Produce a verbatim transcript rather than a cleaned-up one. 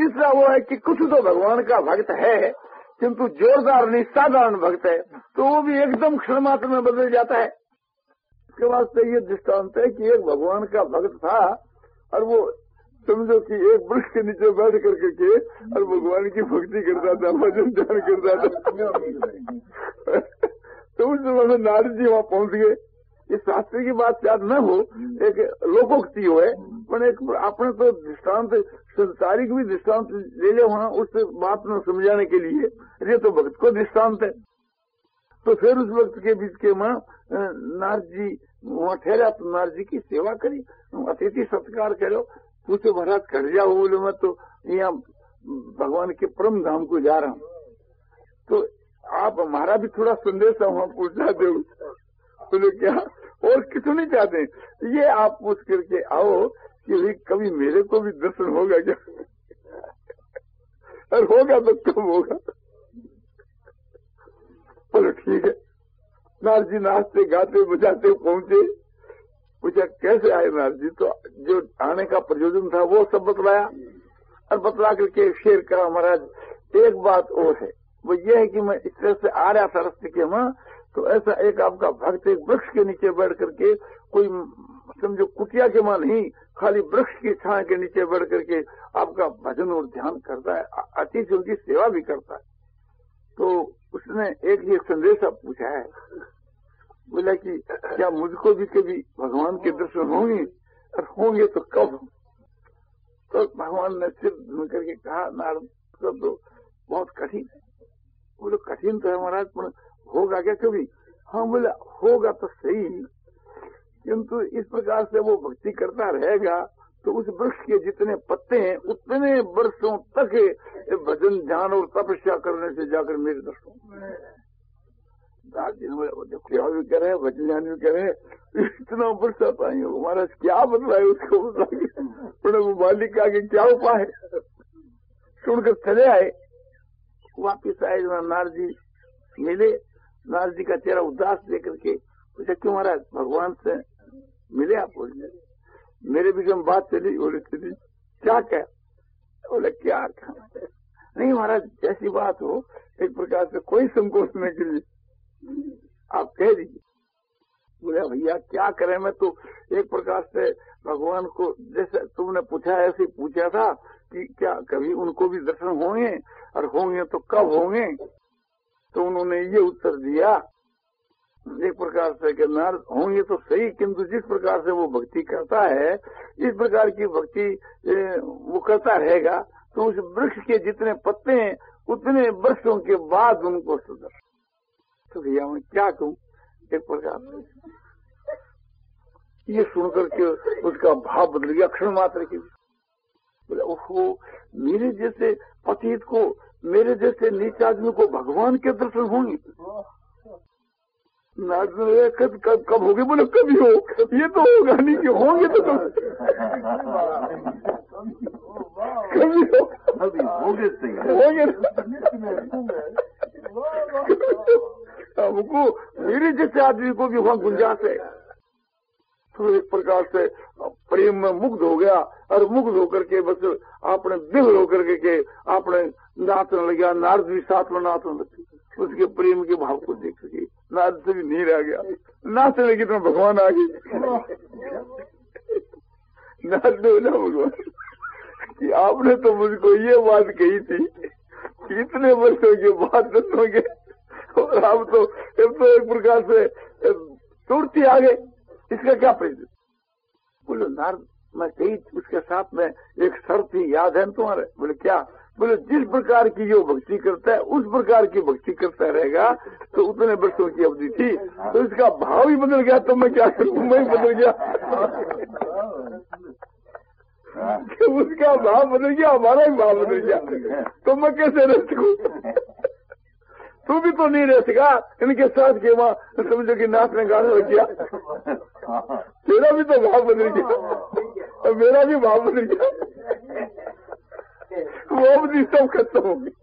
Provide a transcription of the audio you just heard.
तीसरा वो है कि कुछ तो भगवान का भक्त है किंतु जोरदार नहीं, साधारण भक्त है, तो वो भी एकदम क्षण मात्र में बदल जाता है। इसके वास्ते ये दृष्टांत है कि एक भगवान का भक्त था और वो समझो कि एक वृक्ष के नीचे बैठ करके के और भगवान की भक्ति करता था, भजन ध्यान करता था। तो उस समय में नारद जी वहां पहुंच गए। इस शास्त्र की बात याद न हो, एक लोकोक्ति हो है, पर एक आपने तो दृष्टांत संसारिक भी दृष्टांत ले ले वहां उस बात में समझाने के लिए, ये तो भक्त को दृष्टांत है। तो फिर उस वक्त के बीच के मां नारद जी वहां ठहरा, तो नारद जी की सेवा करी, अतिथि सत्कार करो, पूछो महाराज कर जाओ, बोले मैं तो यहाँ भगवान के परम धाम को जा रहा हूँ, तो आप हमारा भी थोड़ा संदेश वहां पूछना दो। बोले क्या और किसी नहीं चाहते, ये आप पूछ करके आओ कि भाई कभी मेरे को भी दर्शन होगा क्या, और होगा तो कब होगा। बोलो ठीक है। नारद जी नाचते गाते बजाते पहुंचे। पूछा कैसे आए नारद जी, तो जो आने का प्रयोजन था वो सब बतलाया, और बतला करके शेर कहा महाराज एक बात और है, वो ये है कि मैं इस तरह से आ रहा था रास्ते के मां, तो ऐसा एक आपका भक्त एक वृक्ष के नीचे बैठ करके, कोई समझो कुटिया के मां नहीं, खाली वृक्ष की छाया के नीचे बैठ करके आपका भजन और ध्यान करता है, अतिथि उनकी सेवा भी करता है। तो उसने एक ये संदेश पूछा है, बोला कि क्या मुझको भी कभी भगवान के दर्शन होंगे, और होंगे तो कब। तो भगवान ने सिर धुन करके कहा नारद तो बहुत कठिन है। बोले कठिन तो है महाराज, पर होगा क्या कभी। हाँ बोला होगा तो सही, किंतु इस प्रकार से वो भक्ति करता रहेगा तो उस वृक्ष के जितने पत्ते हैं उतने वर्षों तक भजन ध्यान और तपस्या करने से जाकर मेरे दर्शन। सेवा भी करे, भजन ध्यान भी करे, इतना वर्षा पाई हो महाराज, क्या बदलाए उसको बता मालिक आगे क्या उपाय है। सुनकर चले आए, वापिस आए, नारद जी मिले। नारद जी का चेहरा उदास देकर के पूछा क्यों महाराज भगवान से मिले आप। बोले मेरे बीच में बात चली। बोले चली क्या क्या। बोले क्या कहा। नहीं महाराज जैसी बात हो, एक प्रकार से कोई संकोच नहीं के लिए आप कह दीजिए। बोले भैया क्या करें, मैं तो एक प्रकार से भगवान को जैसे तुमने पूछा ऐसे पूछा था कि क्या कभी उनको भी दर्शन होंगे, और होंगे तो कब होंगे। तो उन्होंने ये उत्तर दिया एक प्रकार से कि नारद होंगे तो सही, किंतु जिस प्रकार से वो भक्ति करता है इस प्रकार की भक्ति वो करता रहेगा तो उस वृक्ष के जितने पत्ते हैं उतने वर्षों के बाद उनको सुधर। तो भैया मैं क्या कहूँ, एक प्रकार से ये सुनकर के उसका भाव बदल गया क्षण मात्र के। बोले ओहो मेरे जैसे पतित को, मेरे जैसे नीच आदमी को भगवान के दर्शन होंगे। नारद कब कब कब होगे। बोले कभी हो, ये तो होगा नहीं कि होंगे तो कब कभी हो, अभी होंगे होंगे हमको मेरे जैसे आदमी को भी वहां गुंजाइश है। तो एक प्रकार से प्रेम में मुग्ध हो गया, और मुग्ध होकर के बस आपने दिल होकर के, के आपने नाचने लगा। नारद भी साथ में नाचने लगे, उसके प्रेम के भाव को देख सके। नारद से भी नहीं रह गया, नाचने लगी तो भगवान आ गए। नारद बोला भगवान कि आपने तो मुझको ये बात कही थी इतने वर्षों के बाद दसोगे, और आप तो एक प्रकार से तुरंत ही आ गए, इसका क्या प्रयोजन। बोले नारद मैं कही उसके साथ में एक शर्त ही याद है तुम्हारे। बोले क्या। बोले जिस प्रकार की जो भक्ति करता है उस प्रकार की भक्ति करता रहेगा तो उतने वर्षों की अवधि थी, तो इसका भाव ही बदल गया, तो मैं क्या करूं, मैं ही बदल गया। उसका भाव बदल गया, हमारा ही भाव बदल गया, तो मैं कैसे रह सकूं। तू भी तो नहीं रह सका इनके साथ के वहां समझो कि नाचने गाने लग गया। तेरा भी तो भाव बदल गया और मेरा भी भाव बदल गया, वो अवधि सब खत्म हो गई।